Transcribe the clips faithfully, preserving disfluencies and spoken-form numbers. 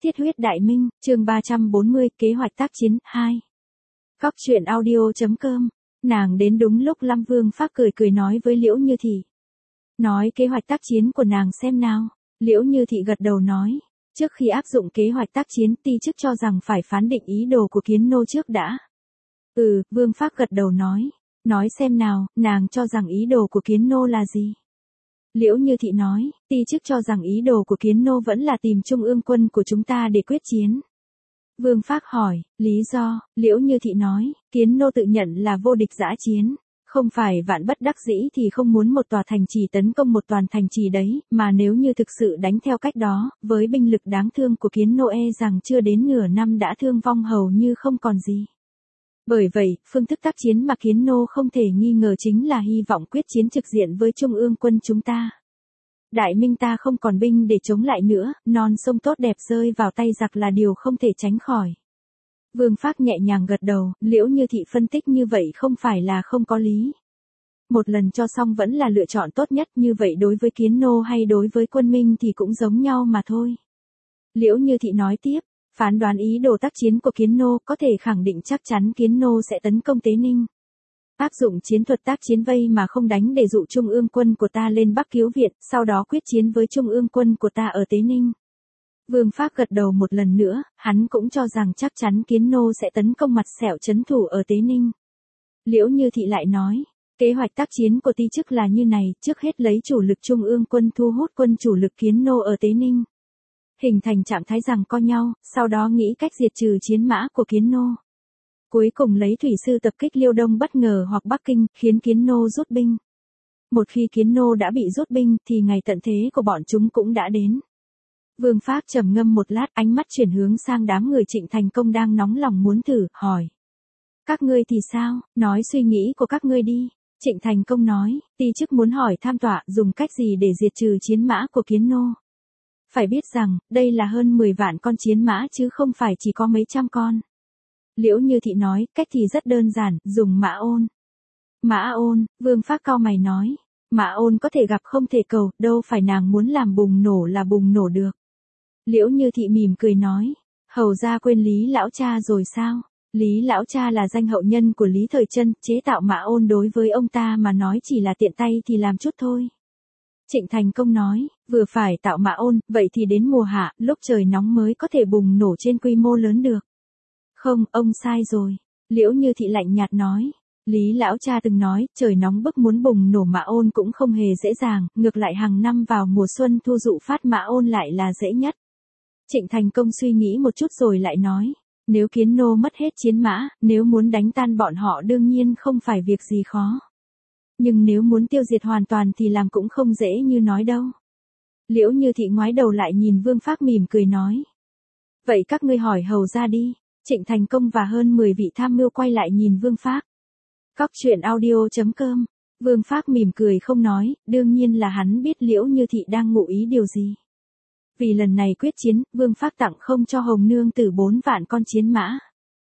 Thiết huyết đại minh, chương ba trăm bốn mươi, kế hoạch tác chiến, hai. Cóc truyện audio.com, nàng đến đúng lúc Lâm Vương Phác cười cười nói với Liễu Như Thị. Nói kế hoạch tác chiến của nàng xem nào, Liễu Như Thị gật đầu nói, trước khi áp dụng kế hoạch tác chiến ti chức cho rằng phải phán định ý đồ của Kiến Nô trước đã. Ừ, Vương Phác gật đầu nói, nói xem nào, nàng cho rằng ý đồ của Kiến Nô là gì? Liễu Như Thị nói, ti chức cho rằng ý đồ của Kiến Nô vẫn là tìm trung ương quân của chúng ta để quyết chiến. Vương Phác hỏi, lý do, Liễu Như Thị nói, Kiến Nô tự nhận là vô địch dã chiến, không phải vạn bất đắc dĩ thì không muốn một tòa thành trì tấn công một toàn thành trì đấy, mà nếu như thực sự đánh theo cách đó, với binh lực đáng thương của Kiến Nô e rằng chưa đến nửa năm đã thương vong hầu như không còn gì. Bởi vậy, phương thức tác chiến mà Kiến Nô không thể nghi ngờ chính là hy vọng quyết chiến trực diện với trung ương quân chúng ta. Đại Minh ta không còn binh để chống lại nữa, non sông tốt đẹp rơi vào tay giặc là điều không thể tránh khỏi. Vương Phác nhẹ nhàng gật đầu, Liễu Như Thị phân tích như vậy không phải là không có lý. Một lần cho xong vẫn là lựa chọn tốt nhất, như vậy đối với Kiến Nô hay đối với quân Minh thì cũng giống nhau mà thôi. Liễu Như Thị nói tiếp, phán đoán ý đồ tác chiến của Kiến Nô có thể khẳng định chắc chắn Kiến Nô sẽ tấn công Tế Ninh. Áp dụng chiến thuật tác chiến vây mà không đánh để dụ trung ương quân của ta lên Bắc cứu viện, sau đó quyết chiến với trung ương quân của ta ở Tế Ninh. Vương Phác gật đầu một lần nữa, hắn cũng cho rằng chắc chắn Kiến Nô sẽ tấn công mặt sẹo trấn thủ ở Tế Ninh. Liễu Như Thị lại nói, kế hoạch tác chiến của ti chức là như này, trước hết lấy chủ lực trung ương quân thu hút quân chủ lực Kiến Nô ở Tế Ninh. Hình thành trạng thái giằng co nhau, sau đó nghĩ cách diệt trừ chiến mã của Kiến Nô. Cuối cùng lấy thủy sư tập kích Liêu Đông bất ngờ hoặc Bắc Kinh, khiến Kiến Nô rút binh. Một khi Kiến Nô đã bị rút binh thì ngày tận thế của bọn chúng cũng đã đến. Vương Phác trầm ngâm một lát, ánh mắt chuyển hướng sang đám người Trịnh Thành Công đang nóng lòng muốn thử, hỏi. Các ngươi thì sao, nói suy nghĩ của các ngươi đi. Trịnh Thành Công nói, ti chức muốn hỏi tham tọa dùng cách gì để diệt trừ chiến mã của Kiến Nô. Phải biết rằng, đây là hơn mười vạn con chiến mã chứ không phải chỉ có mấy trăm con. Liễu Như Thị nói, cách thì rất đơn giản, dùng mã ôn. Mã ôn, Vương Phác cau mày nói, mã ôn có thể gặp không thể cầu, đâu phải nàng muốn làm bùng nổ là bùng nổ được. Liễu Như Thị mỉm cười nói, hầu ra quên Lý Lão Cha rồi sao? Lý Lão Cha là danh hậu nhân của Lý Thời Trân, chế tạo mã ôn đối với ông ta mà nói chỉ là tiện tay thì làm chút thôi. Trịnh Thành Công nói, vừa phải tạo mã ôn, vậy thì đến mùa hạ, lúc trời nóng mới có thể bùng nổ trên quy mô lớn được. Không, ông sai rồi. Liễu Như Thị lạnh nhạt nói. Lý Lão Cha từng nói, trời nóng bức muốn bùng nổ mã ôn cũng không hề dễ dàng, ngược lại hàng năm vào mùa xuân thu dụ phát mã ôn lại là dễ nhất. Trịnh Thành Công suy nghĩ một chút rồi lại nói, nếu Kiến Nô mất hết chiến mã, nếu muốn đánh tan bọn họ đương nhiên không phải việc gì khó. Nhưng nếu muốn tiêu diệt hoàn toàn thì làm cũng không dễ như nói đâu. Liễu Như Thị ngoái đầu lại nhìn Vương Phác mỉm cười nói. Vậy các ngươi hỏi hầu ra đi. Trịnh Thành Công và hơn mười vị tham mưu quay lại nhìn Vương Phác. Cóc truyện audio.com, Vương Phác mỉm cười không nói, đương nhiên là hắn biết Liễu Như Thị đang ngụ ý điều gì. Vì lần này quyết chiến, Vương Phác tặng không cho Hồng Nương Tử bốn vạn con chiến mã.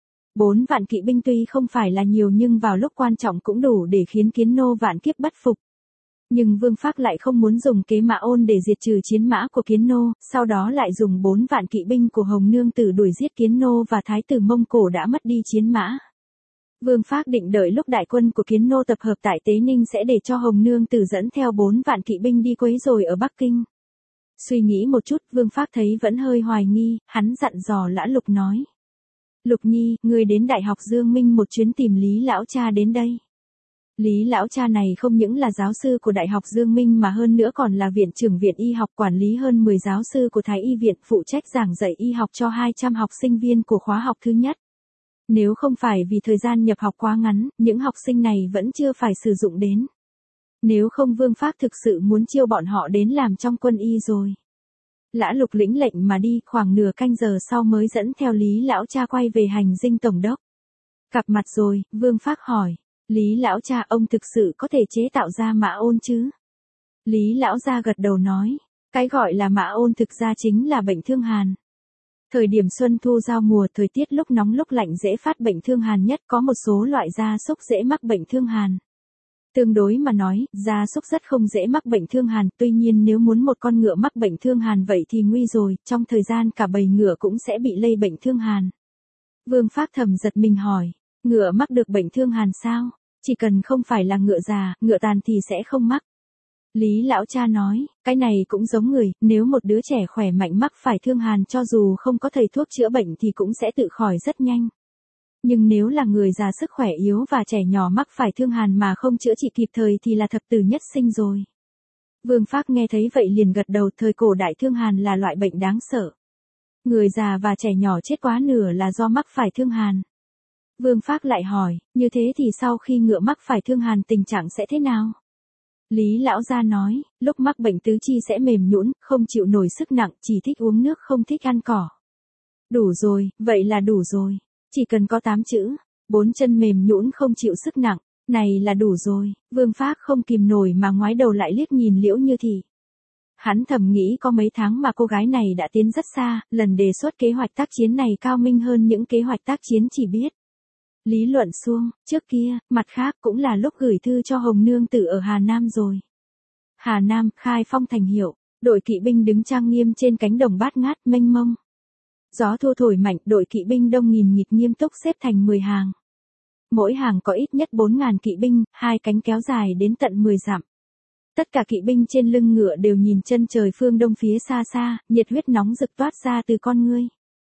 Bốn vạn kỵ binh tuy không phải là nhiều nhưng vào lúc quan trọng cũng đủ để khiến Kiến Nô vạn kiếp bất phục. Nhưng Vương Phác lại không muốn dùng kế mã ôn để diệt trừ chiến mã của Kiến Nô, sau đó lại dùng bốn vạn kỵ binh của Hồng Nương Tử đuổi giết Kiến Nô và Thái tử Mông Cổ đã mất đi chiến mã. Vương Phác định đợi lúc đại quân của Kiến Nô tập hợp tại Tế Ninh sẽ để cho Hồng Nương Tử dẫn theo bốn vạn kỵ binh đi quấy rối ở Bắc Kinh. Suy nghĩ một chút, Vương Phác thấy vẫn hơi hoài nghi, hắn dặn dò Lã Lục nói. Lục Nhi, ngươi đến Đại học Dương Minh một chuyến tìm Lý Lão Cha đến đây. Lý Lão Cha này không những là giáo sư của Đại học Dương Minh mà hơn nữa còn là viện trưởng viện y học quản lý hơn mười giáo sư của Thái y viện phụ trách giảng dạy y học cho hai trăm học sinh viên của khóa học thứ nhất. Nếu không phải vì thời gian nhập học quá ngắn, những học sinh này vẫn chưa phải sử dụng đến. Nếu không Vương Phác thực sự muốn chiêu bọn họ đến làm trong quân y rồi. Lã Lục lĩnh lệnh mà đi, khoảng nửa canh giờ sau mới dẫn theo Lý Lão Cha quay về hành dinh tổng đốc. Gặp mặt rồi, Vương Phác hỏi. Lý Lão Cha, ông thực sự có thể chế tạo ra mã ôn chứ? Lý Lão Gia gật đầu nói, cái gọi là mã ôn thực ra chính là bệnh thương hàn. Thời điểm xuân thu giao mùa, thời tiết lúc nóng lúc lạnh dễ phát bệnh thương hàn nhất, có một số loại gia súc dễ mắc bệnh thương hàn. Tương đối mà nói, gia súc rất không dễ mắc bệnh thương hàn, tuy nhiên nếu muốn một con ngựa mắc bệnh thương hàn vậy thì nguy rồi, trong thời gian cả bầy ngựa cũng sẽ bị lây bệnh thương hàn. Vương Phác thầm giật mình hỏi, ngựa mắc được bệnh thương hàn sao? Chỉ cần không phải là ngựa già, ngựa tàn thì sẽ không mắc. Lý lão cha nói, cái này cũng giống người, nếu một đứa trẻ khỏe mạnh mắc phải thương hàn cho dù không có thầy thuốc chữa bệnh thì cũng sẽ tự khỏi rất nhanh. Nhưng nếu là người già sức khỏe yếu và trẻ nhỏ mắc phải thương hàn mà không chữa trị kịp thời thì là thập tử nhất sinh rồi. Vương Phác nghe thấy vậy liền gật đầu, thời cổ đại thương hàn là loại bệnh đáng sợ. Người già và trẻ nhỏ chết quá nửa là do mắc phải thương hàn. Vương Phác lại hỏi, như thế thì sau khi ngựa mắc phải thương hàn tình trạng sẽ thế nào? Lý lão gia nói, lúc mắc bệnh tứ chi sẽ mềm nhũn, không chịu nổi sức nặng, chỉ thích uống nước không thích ăn cỏ. Đủ rồi, vậy là đủ rồi. Chỉ cần có tám chữ, bốn chân mềm nhũn không chịu sức nặng, này là đủ rồi. Vương Phác không kìm nổi mà ngoái đầu lại liếc nhìn Liễu Như Thị. Hắn thầm nghĩ có mấy tháng mà cô gái này đã tiến rất xa, lần đề xuất kế hoạch tác chiến này cao minh hơn những kế hoạch tác chiến chỉ biết lý luận suông, trước kia, mặt khác cũng là lúc gửi thư cho Hồng Nương Tử ở Hà Nam rồi. Hà Nam, khai phong thành hiệu, đội kỵ binh đứng trang nghiêm trên cánh đồng bát ngát mênh mông. Gió thu thổi mạnh, đội kỵ binh đông nghìn nghịt nghiêm túc xếp thành mười hàng. Mỗi hàng có ít nhất bốn ngàn kỵ binh, hai cánh kéo dài đến tận mười dặm. Tất cả kỵ binh trên lưng ngựa đều nhìn chân trời phương đông phía xa xa, nhiệt huyết nóng rực toát ra từ con ngươi.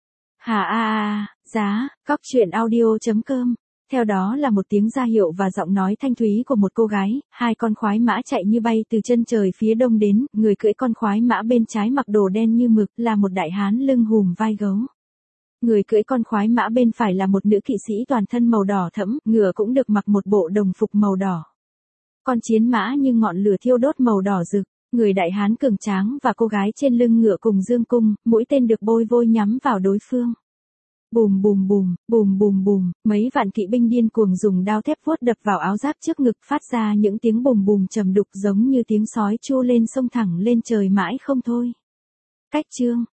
Hà a a, giá, cóc truyện audio chấm com. Theo đó là một tiếng ra hiệu và giọng nói thanh thúy của một cô gái, hai con khoái mã chạy như bay từ chân trời phía đông đến, người cưỡi con khoái mã bên trái mặc đồ đen như mực, là một đại hán lưng hùm vai gấu. Người cưỡi con khoái mã bên phải là một nữ kỵ sĩ toàn thân màu đỏ thẫm, ngựa cũng được mặc một bộ đồng phục màu đỏ. Con chiến mã như ngọn lửa thiêu đốt màu đỏ rực, người đại hán cường tráng và cô gái trên lưng ngựa cùng dương cung, mũi tên được bôi vôi nhắm vào đối phương. Bùm bùm bùm, bùm bùm bùm, mấy vạn kỵ binh điên cuồng dùng đao thép vuốt đập vào áo giáp trước ngực, phát ra những tiếng bùm bùm trầm đục giống như tiếng sói tru lên, xông thẳng lên trời mãi không thôi. Cách chương